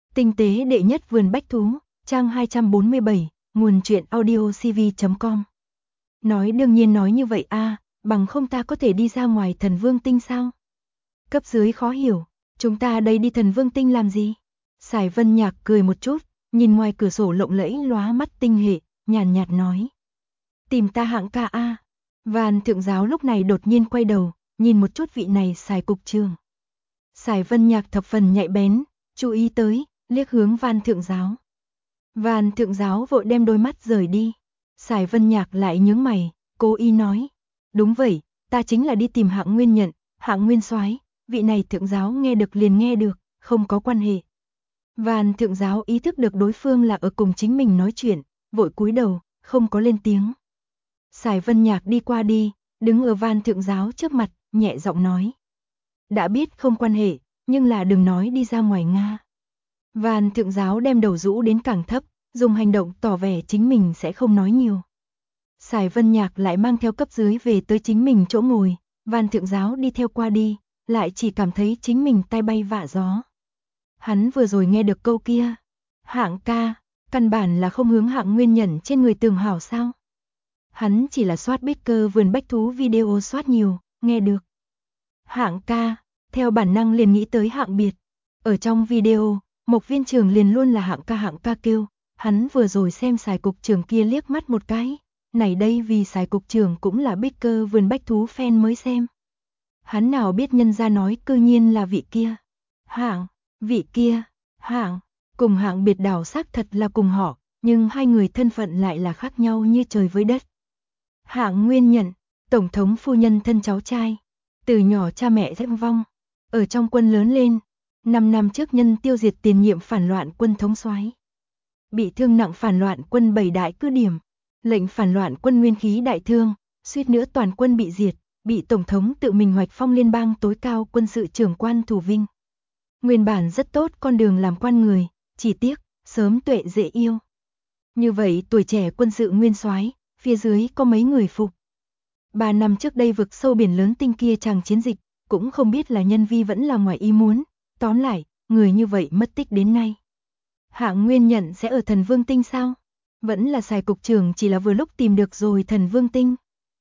Tinh tế đệ nhất vườn bách thú, trang 247, nguồn truyện audiocv.com. Nói đương nhiên nói như vậy a, bằng không ta có thể đi ra ngoài thần vương tinh sao? Cấp dưới khó hiểu, chúng ta đây đi thần vương tinh làm gì? Sải Vân Nhạc cười một chút, nhìn ngoài cửa sổ lộng lẫy lóa mắt tinh hệ, nhàn nhạt nói. Tìm ta hạng ca a. Van thượng giáo lúc này đột nhiên quay đầu, nhìn một chút vị này Sải cục trưởng. Sải Vân Nhạc thập phần nhạy bén, chú ý tới, liếc hướng Van thượng giáo. Van thượng giáo vội đem đôi mắt rời đi. Sải Vân Nhạc lại nhướng mày, cố ý nói. Đúng vậy, ta chính là đi tìm hạng nguyên nhận, hạng nguyên soái, vị này thượng giáo nghe được liền nghe được, không có quan hệ. Van thượng giáo ý thức được đối phương là ở cùng chính mình nói chuyện, vội cúi đầu, không có lên tiếng. Sải Vân Nhạc đi qua đi, đứng ở Van thượng giáo trước mặt, nhẹ giọng nói. Đã biết không quan hệ, nhưng là đừng nói đi ra ngoài Nga. Van thượng giáo đem đầu rũ đến càng thấp, dùng hành động tỏ vẻ chính mình sẽ không nói nhiều. Sải Vân Nhạc lại mang theo cấp dưới về tới chính mình chỗ ngồi, Van thượng giáo đi theo qua đi, lại chỉ cảm thấy chính mình tai bay vạ gió. Hắn vừa rồi nghe được câu kia, hạng ca, căn bản là không hướng hạng nguyên nhận trên người tường hảo sao. Hắn chỉ là soát bít cơ vườn bách thú video soát nhiều, nghe được. Hạng ca, theo bản năng liền nghĩ tới hạng biệt. Ở trong video, Mộc viên trưởng liền luôn là hạng ca kêu, hắn vừa rồi xem Sải cục trưởng kia liếc mắt một cái, này đây vì Sải cục trưởng cũng là bích cơ vườn bách thú fan mới xem. Hắn nào biết nhân ra nói cư nhiên là vị kia. Hạng, vị kia, hạng, cùng hạng biệt đảo xác thật là cùng họ, nhưng hai người thân phận lại là khác nhau như trời với đất. Hạng nguyên nhận, tổng thống phu nhân thân cháu trai, từ nhỏ cha mẹ rất vong, ở trong quân lớn lên. 5 năm trước nhân tiêu diệt tiền nhiệm phản loạn quân thống soái, bị thương nặng phản loạn quân 7 đại cứ điểm, lệnh phản loạn quân nguyên khí đại thương, suýt nữa toàn quân bị diệt, bị tổng thống tự mình hoạch phong liên bang tối cao quân sự trưởng quan thủ vinh. Nguyên bản rất tốt con đường làm quan người, chỉ tiếc sớm tuệ dễ yêu. Như vậy tuổi trẻ quân sự nguyên soái, phía dưới có mấy người phục. 3 năm trước đây vực sâu biển lớn tinh kia chàng chiến dịch, cũng không biết là nhân vi vẫn là ngoài ý muốn. Tóm lại, người như vậy mất tích đến nay. Hạng nguyên nhận sẽ ở thần vương tinh sao? Vẫn là Sải cục trưởng chỉ là vừa lúc tìm được rồi thần vương tinh.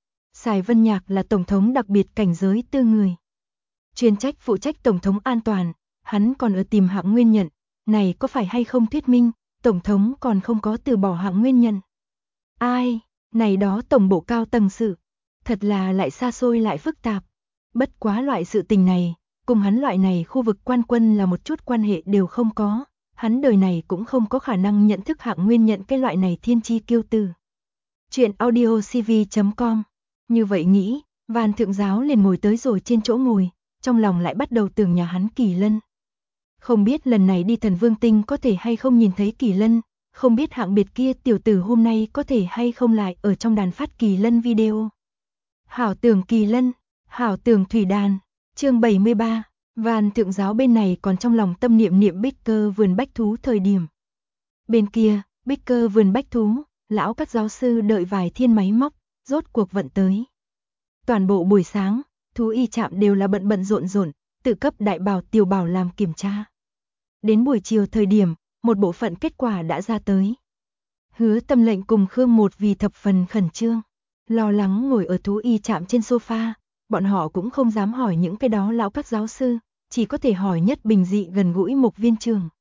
Sải Vân Nhạc là tổng thống đặc biệt cảnh giới tư người. Chuyên trách phụ trách tổng thống an toàn, hắn còn ở tìm hạng nguyên nhận, này có phải hay không thuyết minh, tổng thống còn không có từ bỏ hạng nguyên nhận. Ai, này đó tổng bộ cao tầng sự, thật là lại xa xôi lại phức tạp. Bất quá loại sự tình này, cùng hắn loại này khu vực quan quân là một chút quan hệ đều không có, hắn đời này cũng không có khả năng nhận thức hạng nguyên nhận cái loại này thiên chi kiêu tử. Chuyện audiocv.com. Như vậy nghĩ, Van thượng giáo liền ngồi tới rồi trên chỗ ngồi, trong lòng lại bắt đầu tưởng nhà hắn Kỳ Lân. Không biết lần này đi thần vương tinh có thể hay không nhìn thấy Kỳ Lân, không biết hạng biệt kia tiểu tử hôm nay có thể hay không lại ở trong đàn phát Kỳ Lân video. Hảo tưởng Kỳ Lân, hảo tưởng thủy đàn. Chương 73, Van thượng giáo bên này còn trong lòng tâm niệm niệm bích cơ vườn bách thú thời điểm. Bên kia, bích cơ vườn bách thú, lão các giáo sư đợi vài thiên máy móc, rốt cuộc vận tới. Toàn bộ buổi sáng, thú y trạm đều là bận rộn, tự cấp đại bảo tiểu bảo làm kiểm tra. Đến buổi chiều thời điểm, một bộ phận kết quả đã ra tới. Hứa Tâm lệnh cùng Khương Một vì thập phần khẩn trương, lo lắng ngồi ở thú y trạm trên sofa. Bọn họ cũng không dám hỏi những cái đó lão các giáo sư, chỉ có thể hỏi nhất bình dị gần gũi Mộc viên trưởng.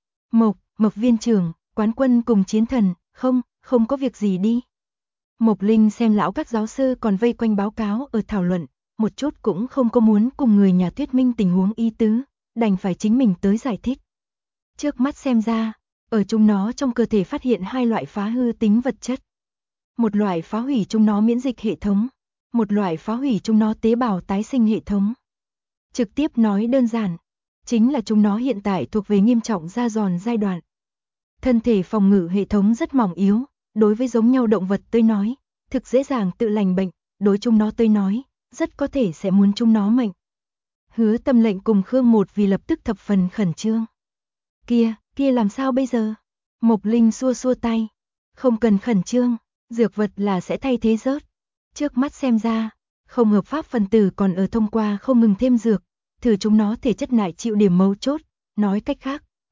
Mộc viên trưởng, quán quân cùng chiến thần, không có việc gì đi. Mộc Linh xem lão các giáo sư còn vây quanh báo cáo ở thảo luận, một chút cũng không có muốn cùng người nhà thuyết minh tình huống y tứ, đành phải chính mình tới giải thích. Trước mắt xem ra, ở chúng nó trong cơ thể phát hiện hai loại phá hư tính vật chất. Một loại phá hủy chúng nó miễn dịch hệ thống. Một loại phá hủy chúng nó tế bào tái sinh hệ thống. Trực tiếp nói đơn giản, chính là chúng nó hiện tại thuộc về nghiêm trọng da giòn giai đoạn. Thân thể phòng ngự hệ thống rất mỏng yếu, đối với giống nhau động vật tới nói, thực dễ dàng tự lành bệnh, đối chúng nó tới nói, rất có thể sẽ muốn chúng nó mệnh. Hứa Tâm lệnh cùng Khương Một vì lập tức thập phần khẩn trương. Kia làm sao bây giờ? Mộc Linh xua tay, không cần khẩn trương, dược vật là sẽ thay thế rớt. Trước mắt xem ra, không hợp pháp phần tử còn ở thông qua không ngừng thêm dược, thử chúng nó thể chất nại chịu điểm mấu chốt, nói cách khác,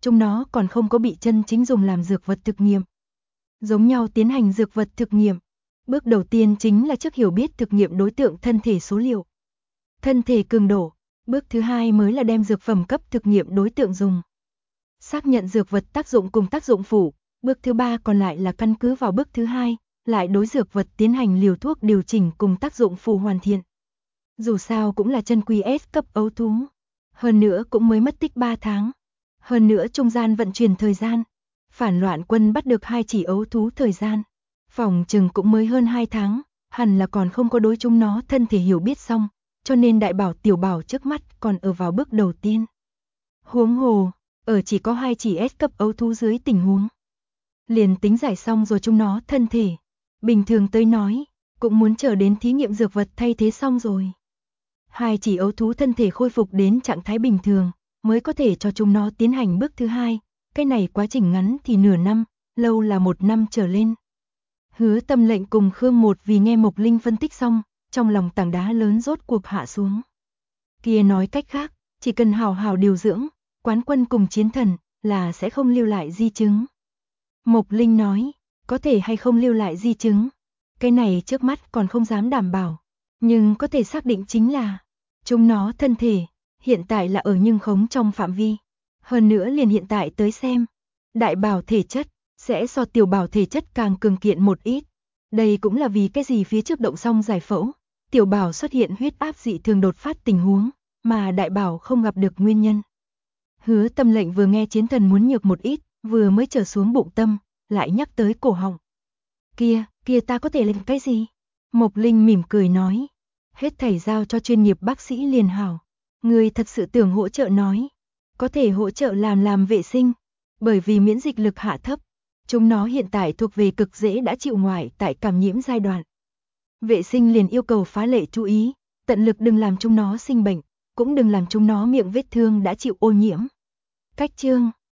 chúng nó còn không có bị chân chính dùng làm dược vật thực nghiệm. Giống nhau tiến hành dược vật thực nghiệm, bước đầu tiên chính là trước hiểu biết thực nghiệm đối tượng thân thể số liệu, thân thể cường độ, bước thứ hai mới là đem dược phẩm cấp thực nghiệm đối tượng dùng. Xác nhận dược vật tác dụng cùng tác dụng phụ, bước thứ ba còn lại là căn cứ vào bước thứ hai, lại đối dược vật tiến hành liều thuốc điều chỉnh cùng tác dụng phụ hoàn thiện. Dù sao cũng là chân quý S cấp ấu thú, hơn nữa cũng mới mất tích 3 tháng, hơn nữa trung gian vận chuyển thời gian, phản loạn quân bắt được 2 chỉ ấu thú thời gian, phòng chừng cũng mới hơn 2 tháng, hẳn là còn không có đối chúng nó thân thể hiểu biết xong, cho nên đại bảo tiểu bảo trước mắt còn ở vào bước đầu tiên. Huống hồ, ở chỉ có 2 chỉ S cấp ấu thú dưới tình huống, liền tính giải xong rồi chúng nó thân thể, bình thường tới nói, cũng muốn chờ đến thí nghiệm dược vật thay thế xong rồi. 2 chỉ ấu thú thân thể khôi phục đến trạng thái bình thường, mới có thể cho chúng nó tiến hành bước thứ hai, cái này quá trình ngắn thì nửa năm, lâu là 1 năm trở lên. Hứa Tâm Lệnh cùng Khương Một vì nghe Mộc Linh phân tích xong, trong lòng tảng đá lớn rốt cuộc hạ xuống. Kia nói cách khác, chỉ cần hào hào điều dưỡng, Quán Quân cùng Chiến Thần là sẽ không lưu lại di chứng. Mộc Linh nói, có thể hay không lưu lại di chứng, cái này trước mắt còn không dám đảm bảo, nhưng có thể xác định chính là chúng nó thân thể hiện tại là ở nhưng khống trong phạm vi. Hơn nữa liền hiện tại tới xem, đại bảo thể chất sẽ so tiểu bảo thể chất càng cường kiện một ít. Đây cũng là vì cái gì phía trước động xong giải phẫu, tiểu bảo xuất hiện huyết áp dị thường đột phát tình huống, mà đại bảo không gặp được nguyên nhân. Hứa Tâm Lệnh vừa nghe Chiến Thần muốn nhược một ít, vừa mới trở xuống bụng tâm, lại nhắc tới cổ họng. Kia ta có thể làm cái gì? Mộc Linh mỉm cười nói, hết thảy giao cho chuyên nghiệp bác sĩ liền hảo. Người thật sự tưởng hỗ trợ nói, có thể hỗ trợ làm vệ sinh, bởi vì miễn dịch lực hạ thấp, chúng nó hiện tại thuộc về cực dễ đã chịu ngoại tại cảm nhiễm giai đoạn. Vệ sinh liền yêu cầu phá lệ chú ý, tận lực đừng làm chúng nó sinh bệnh, cũng đừng làm chúng nó miệng vết thương đã chịu ô nhiễm. Cách chương